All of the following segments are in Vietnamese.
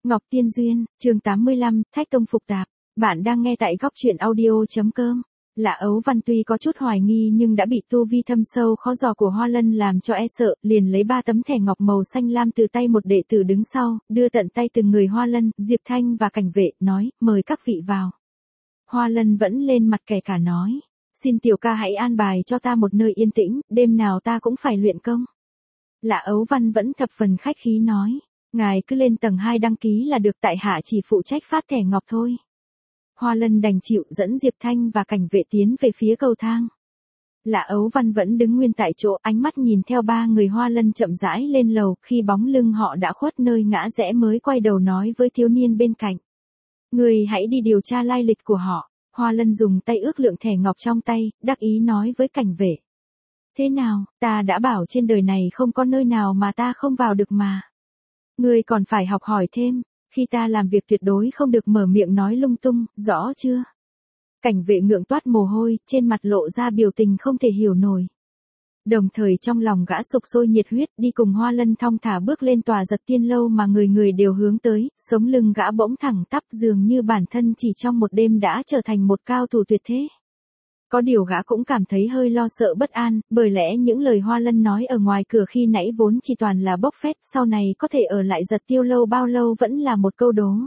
Ngọc Tiên Duyên, chương 85, Thách Tông Phục Tạp. Bạn đang nghe tại góc truyện audio.com. Lạ Ấu Văn tuy có chút hoài nghi nhưng đã bị tu vi thâm sâu khó dò của Hoa Lân làm cho e sợ, liền lấy 3 tấm thẻ ngọc màu xanh lam từ tay một đệ tử đứng sau, đưa tận tay từng người Hoa Lân, Diệp Thanh và Cảnh Vệ, nói, mời các vị vào. Hoa Lân vẫn lên mặt kẻ cả nói, xin tiểu ca hãy an bài cho ta một nơi yên tĩnh, đêm nào ta cũng phải luyện công. Lạ Ấu Văn vẫn thập phần khách khí nói, ngài cứ lên tầng 2 đăng ký là được, tại hạ chỉ phụ trách phát thẻ ngọc thôi. Hoa Lân đành chịu dẫn Diệp Thanh và Cảnh Vệ tiến về phía cầu thang. Lạ Ấu Văn vẫn đứng nguyên tại chỗ, ánh mắt nhìn theo 3 người Hoa Lân chậm rãi lên lầu, khi bóng lưng họ đã khuất nơi ngã rẽ mới quay đầu nói với thiếu niên bên cạnh. Người hãy đi điều tra lai lịch của họ. Hoa Lân dùng tay ước lượng thẻ ngọc trong tay, đắc ý nói với Cảnh Vệ. Thế nào, ta đã bảo trên đời này không có nơi nào mà ta không vào được mà. Ngươi còn phải học hỏi thêm, khi ta làm việc tuyệt đối không được mở miệng nói lung tung, rõ chưa? Cảnh Vệ ngượng toát mồ hôi, trên mặt lộ ra biểu tình không thể hiểu nổi. Đồng thời trong lòng gã sục sôi nhiệt huyết, đi cùng Hoa Lân thong thả bước lên tòa Giật Tiên lâu mà người người đều hướng tới, sống lưng gã bỗng thẳng tắp, dường như bản thân chỉ trong một đêm đã trở thành một cao thủ tuyệt thế. Có điều gã cũng cảm thấy hơi lo sợ bất an, bởi lẽ những lời Hoa Lân nói ở ngoài cửa khi nãy vốn chỉ toàn là bốc phét, sau này có thể ở lại Giật Tiêu lâu bao lâu vẫn là một câu đố.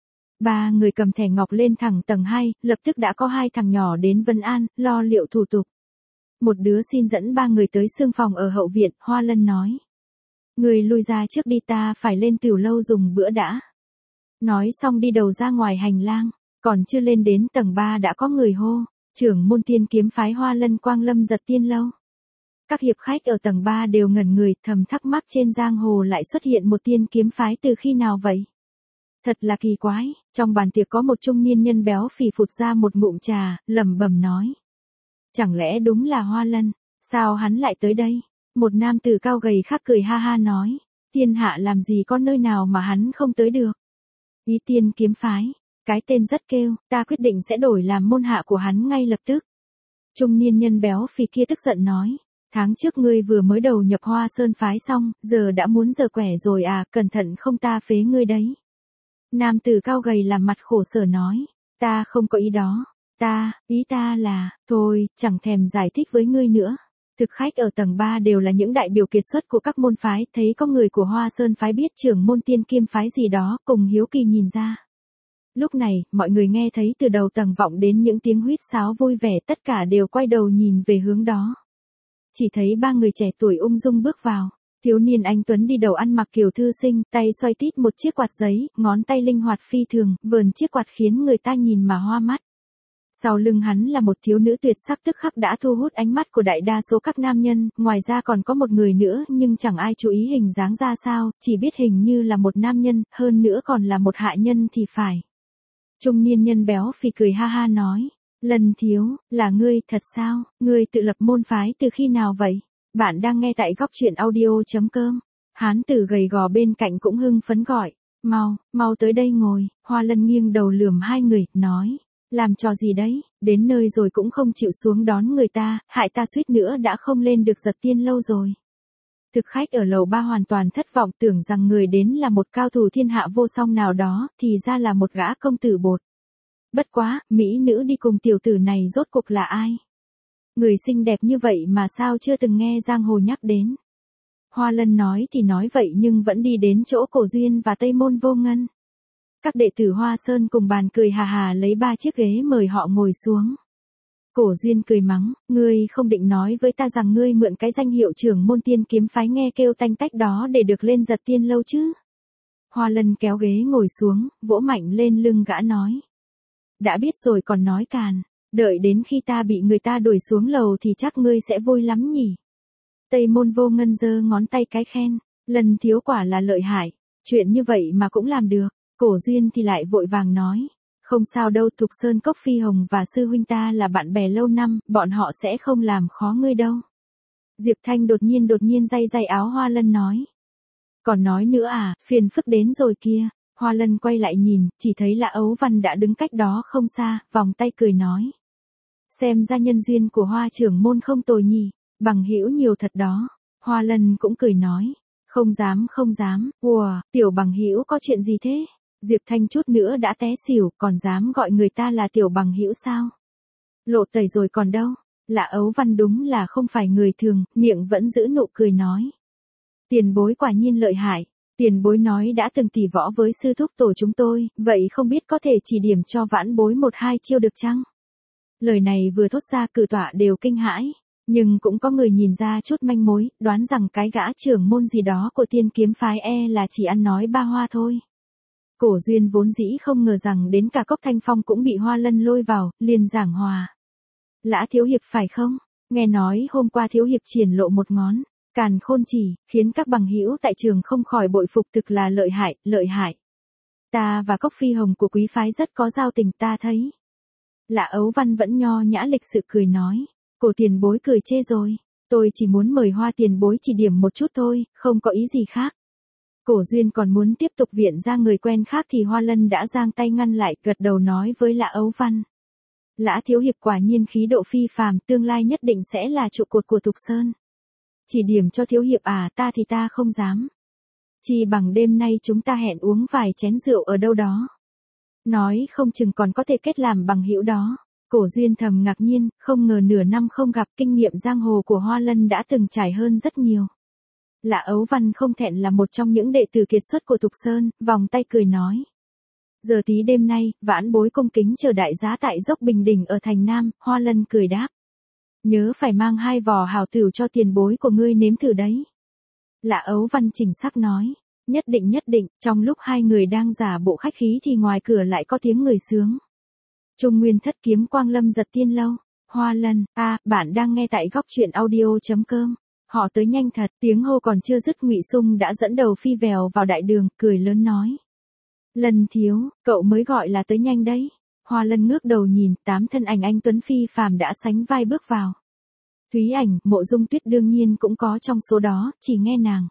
3 người cầm thẻ ngọc lên thẳng tầng 2, lập tức đã có 2 thằng nhỏ đến Vân An, lo liệu thủ tục. Một đứa xin dẫn 3 người tới xương phòng ở hậu viện, Hoa Lân nói. Người lui ra trước đi, ta phải lên tiểu lâu dùng bữa đã. Nói xong đi đầu ra ngoài hành lang, còn chưa lên đến tầng 3 đã có người hô. Trưởng môn Tiên kiếm phái Hoa Lân quang lâm Giật Tiên lâu. Các hiệp khách ở tầng 3 đều ngẩn người, thầm thắc mắc trên giang hồ lại xuất hiện một tiên kiếm phái từ khi nào vậy? Thật là kỳ quái. Trong bàn tiệc có một trung niên nhân béo phì phụt ra một ngụm trà, lẩm bẩm nói. Chẳng lẽ đúng là Hoa Lân? Sao hắn lại tới đây? Một nam tử cao gầy khác cười ha ha nói. Thiên hạ làm gì có nơi nào mà hắn không tới được? Ý tiên kiếm phái. Cái tên rất kêu, ta quyết định sẽ đổi làm môn hạ của hắn ngay lập tức. Trung niên nhân béo phì kia tức giận nói. Tháng trước ngươi vừa mới đầu nhập Hoa Sơn phái xong, giờ đã muốn giờ quẻ rồi à, cẩn thận không ta phế ngươi đấy. Nam tử cao gầy làm mặt khổ sở nói. Ta không có ý đó. Ý ta là, thôi, chẳng thèm giải thích với ngươi nữa. Thực khách ở tầng 3 đều là những đại biểu kiệt xuất của các môn phái, thấy có người của Hoa Sơn phái biết trưởng môn Tiên kiếm phái gì đó, cùng hiếu kỳ nhìn ra. Lúc này, mọi người nghe thấy từ đầu tầng vọng đến những tiếng huýt sáo vui vẻ, tất cả đều quay đầu nhìn về hướng đó. Chỉ thấy 3 người trẻ tuổi ung dung bước vào. Thiếu niên anh tuấn đi đầu ăn mặc kiểu thư sinh, tay xoay tít một chiếc quạt giấy, ngón tay linh hoạt phi thường, vờn chiếc quạt khiến người ta nhìn mà hoa mắt. Sau lưng hắn là một thiếu nữ tuyệt sắc tức khắc đã thu hút ánh mắt của đại đa số các nam nhân, ngoài ra còn có một người nữa nhưng chẳng ai chú ý hình dáng ra sao, chỉ biết hình như là một nam nhân, hơn nữa còn là một hạ nhân thì phải. Trung niên nhân béo phì cười ha ha nói, Lân thiếu, là ngươi thật sao, ngươi tự lập môn phái từ khi nào vậy? Bạn đang nghe tại góc truyện audio.com. Hán tử gầy gò bên cạnh cũng hưng phấn gọi, mau tới đây ngồi. Hoa Lân nghiêng đầu lườm 2 người, nói, làm trò gì đấy, đến nơi rồi cũng không chịu xuống đón người ta, hại ta suýt nữa đã không lên được Giật Tiên lâu rồi. Thực khách ở lầu 3 hoàn toàn thất vọng, tưởng rằng người đến là một cao thủ thiên hạ vô song nào đó, thì ra là một gã công tử bột. Bất quá, mỹ nữ đi cùng tiểu tử này rốt cuộc là ai? Người xinh đẹp như vậy mà sao chưa từng nghe giang hồ nhắc đến? Hoa Lân nói thì nói vậy nhưng vẫn đi đến chỗ Cổ Duyên và Tây Môn Vô Ngân. Các đệ tử Hoa Sơn cùng bàn cười hà hà lấy 3 chiếc ghế mời họ ngồi xuống. Cổ Duyên cười mắng, ngươi không định nói với ta rằng ngươi mượn cái danh hiệu trưởng môn Tiên kiếm phái nghe kêu tanh tách đó để được lên Giật Tiên lâu chứ? Hoa Lân kéo ghế ngồi xuống, vỗ mạnh lên lưng gã nói. Đã biết rồi còn nói càn, đợi đến khi ta bị người ta đuổi xuống lầu thì chắc ngươi sẽ vui lắm nhỉ. Tây Môn Vô Ngân giơ ngón tay cái khen, Lần thiếu quả là lợi hại, chuyện như vậy mà cũng làm được. Cổ Duyên thì lại vội vàng nói. Không sao đâu, Thục Sơn Cốc Phi Hồng và sư huynh ta là bạn bè lâu năm, bọn họ sẽ không làm khó ngươi đâu. Diệp Thanh đột nhiên day áo Hoa Lân nói. Còn nói nữa à, phiền phức đến rồi kia. Hoa Lân quay lại nhìn, chỉ thấy Lã Ấu Văn đã đứng cách đó không xa, vòng tay cười nói. Xem ra nhân duyên của Hoa trưởng môn không tồi nhỉ, bằng hữu nhiều thật đó. Hoa Lân cũng cười nói. Không dám, tiểu bằng hữu có chuyện gì thế? Diệp Thanh chút nữa đã té xỉu, còn dám gọi người ta là tiểu bằng hữu sao? Lộ tẩy rồi còn đâu? Lạ Ấu Văn đúng là không phải người thường, miệng vẫn giữ nụ cười nói. Tiền bối quả nhiên lợi hại. Tiền bối nói đã từng tỉ võ với sư thúc tổ chúng tôi, vậy không biết có thể chỉ điểm cho vãn bối một hai chiêu được chăng? Lời này vừa thốt ra cử tọa đều kinh hãi, nhưng cũng có người nhìn ra chút manh mối, đoán rằng cái gã trưởng môn gì đó của Tiên Kiếm phái là chỉ ăn nói ba hoa thôi. Cổ Duyên vốn dĩ không ngờ rằng đến cả Cốc Thanh Phong cũng bị Hoa Lân lôi vào, liền giảng hòa. Lã thiếu hiệp phải không? Nghe nói hôm qua thiếu hiệp triển lộ một ngón càn khôn chỉ, khiến các bằng hữu tại trường không khỏi bội phục, thực là lợi hại, lợi hại. Ta và Cốc Phi Hồng của quý phái rất có giao tình ta thấy. Lã Ấu Văn vẫn nho nhã lịch sự cười nói, cổ tiền bối cười chê rồi, tôi chỉ muốn mời Hoa tiền bối chỉ điểm một chút thôi, không có ý gì khác. Cổ Duyên còn muốn tiếp tục viện ra người quen khác thì Hoa Lân đã giang tay ngăn lại, gật đầu nói với Lã Ấu Văn. Lã thiếu hiệp quả nhiên khí độ phi phàm, tương lai nhất định sẽ là trụ cột của Thục Sơn. Chỉ điểm cho thiếu hiệp à, ta thì ta không dám. Chỉ bằng đêm nay chúng ta hẹn uống vài chén rượu ở đâu đó. Nói không chừng còn có thể kết làm bằng hữu đó. Cổ Duyên thầm ngạc nhiên, không ngờ nửa năm không gặp, kinh nghiệm giang hồ của Hoa Lân đã từng trải hơn rất nhiều. Lã Ấu Văn không thẹn là một trong những đệ tử kiệt xuất của Thục Sơn, vòng tay cười nói. Giờ tí đêm nay, vãn bối cung kính chờ đại giá tại dốc Bình Đỉnh ở thành Nam. Hoa Lân cười đáp. Nhớ phải mang 2 vò hào tửu cho tiền bối của ngươi nếm thử đấy. Lã Ấu Văn chỉnh sắc nói. Nhất định, trong lúc hai người đang giả bộ khách khí thì ngoài cửa lại có tiếng người sướng. Trung Nguyên Thất Kiếm Quang Lâm Giật Tiên Lâu. Hoa Lân, bạn đang nghe tại góc truyện audio.com. Họ tới nhanh thật, tiếng hô còn chưa dứt Ngụy Sung đã dẫn đầu phi vèo vào đại đường, cười lớn nói. Lân thiếu, cậu mới gọi là tới nhanh đấy. Hoa Lân ngước đầu nhìn, 8 thân ảnh anh tuấn phi phàm đã sánh vai bước vào. Thúy Ảnh, Mộ Dung Tuyết đương nhiên cũng có trong số đó, chỉ nghe nàng.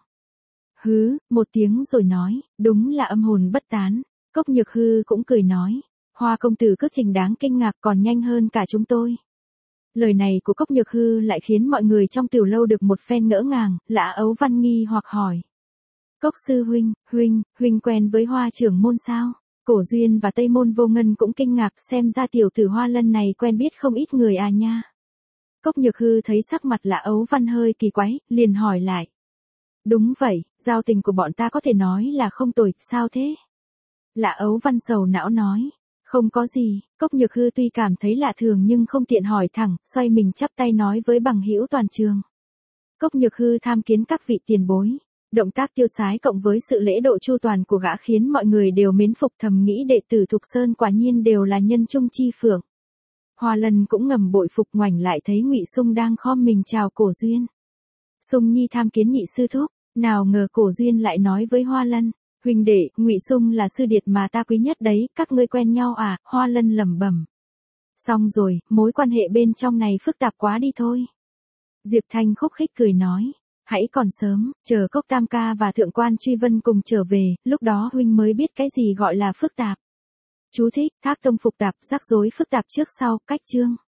Hứ, một tiếng rồi nói, đúng là âm hồn bất tán. Cốc Nhược Hư cũng cười nói, Hoa công tử cước trình đáng kinh ngạc, còn nhanh hơn cả chúng tôi. Lời này của Cốc Nhược Hư lại khiến mọi người trong tiểu lâu được một phen ngỡ ngàng. Lã Ấu Văn nghi hoặc hỏi. Cốc sư huynh quen với Hoa trưởng môn sao? Cổ Duyên và Tây Môn Vô Ngân cũng kinh ngạc, xem ra tiểu tử Hoa Lân này quen biết không ít người à nha. Cốc Nhược Hư thấy sắc mặt Lã Ấu Văn hơi kỳ quái, liền hỏi lại. Đúng vậy, giao tình của bọn ta có thể nói là không tồi, sao thế? Lã Ấu Văn sầu não nói. Không có gì. Cốc Nhược Hư tuy cảm thấy lạ thường nhưng không tiện hỏi thẳng, xoay mình chắp tay nói với bằng hữu toàn trường. Cốc Nhược Hư tham kiến các vị tiền bối. Động tác tiêu sái cộng với sự lễ độ chu toàn của gã khiến mọi người đều mến phục, thầm nghĩ đệ tử Thục Sơn quả nhiên đều là nhân trung chi phượng. Hoa Lân cũng ngầm bội phục, ngoảnh lại thấy Ngụy Sung đang khom mình chào Cổ Duyên. Sung nhi tham kiến nhị sư thúc. Nào ngờ Cổ Duyên lại nói với Hoa Lân. Huynh đệ, Ngụy Sung là sư điệt mà ta quý nhất đấy, các ngươi quen nhau à? Hoa Lân lẩm bẩm. Xong rồi, mối quan hệ bên trong này phức tạp quá đi thôi. Diệp Thanh khúc khích cười nói. Hãy còn sớm, chờ Cốc Tam Ca và Thượng quan Truy Vân cùng trở về, lúc đó huynh mới biết cái gì gọi là phức tạp. Chú thích, Thác Tông phục tạp, rắc rối phức tạp trước sau, cách chương.